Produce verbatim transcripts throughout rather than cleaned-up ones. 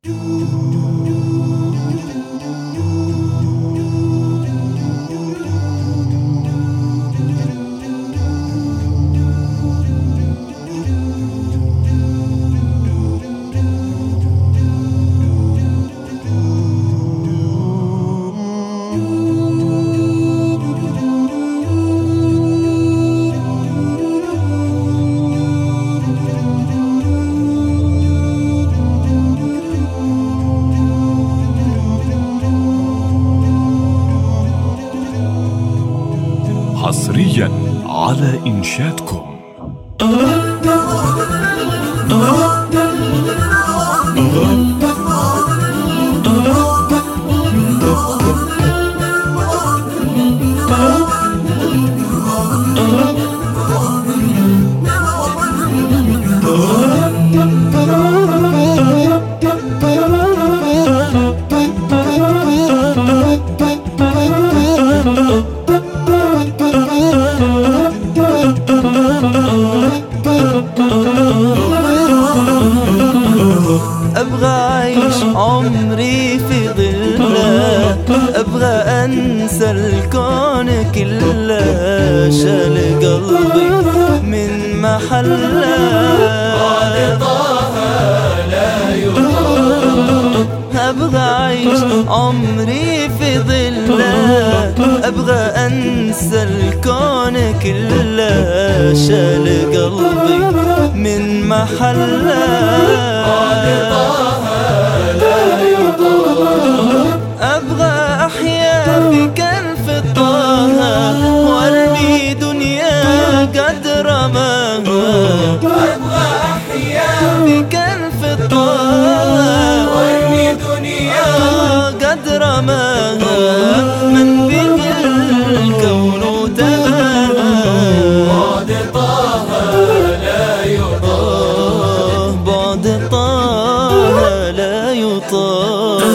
حصريا على إنشادكم. أبغى أعيش عمري في ظله، أبغى أنسى الكون كله، شال قلبي من محله بعد طه لا يطاق. أبغى أعيش عمري في ظله، أبغى أنسى الكون كله، شال قلبي من محله بعد طه لا يطاق. أبغى أحيا في كنف طه وارمي دنيا قد رماها. أبغى أحيا في كنف طه وارمي دنيا قد رماها. من به الكون تباها بعد طه لا يطاق، بعد طه لا يطاق.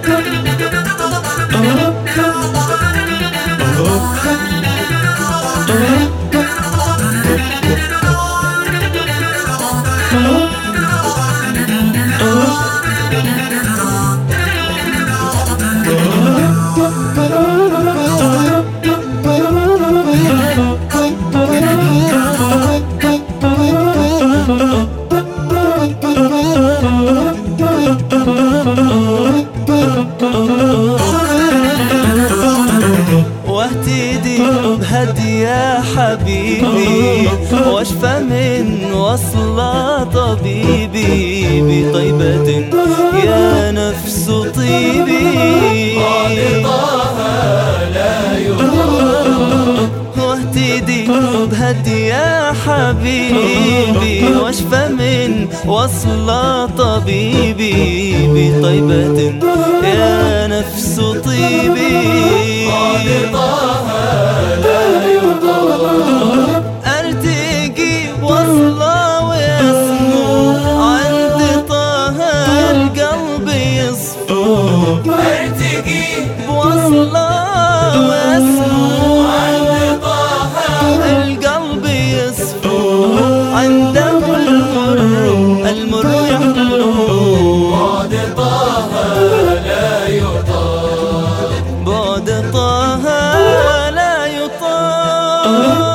واهتدي بهدي يا حبيبي، واشفى من وصل طبيبي، بطيبة يا نفس طيبي بعد طه لا يطاق. واهتدي بهدي يا حبيبي، واشفى من وصل طبيبي، بطيبة يا نفس طيبي بعد طه لا يطاق. أرتقي بوصله ويسمو عند طه القلب يصفو. أرتقي بوصله ويسمو عند طه القلب يصفو. عنده المر المر يحلو بعد طه لا يطاق، بعد طه لا يطاق.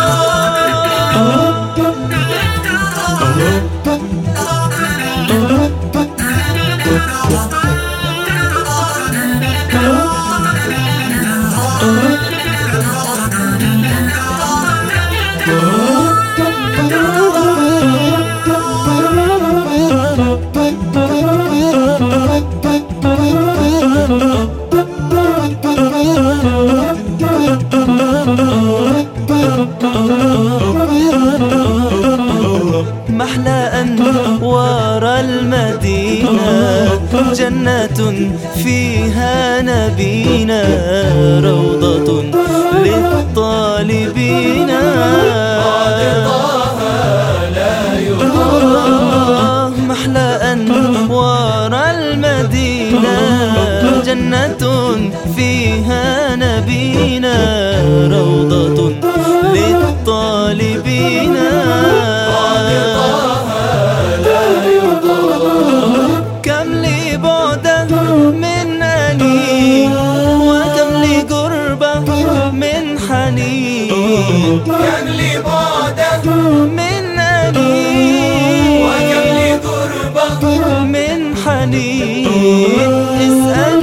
محلى أنوار المدينة، جنة فيها نبينا، روضة للطالبين بعد طه لا يطاق. محلى أنوار المدينة، جنة فيها نبينا، روضة للطالبين بعد طه لا يطاق. كم لي كم لبعده من أنين وكم لقربه من حنين. اسأل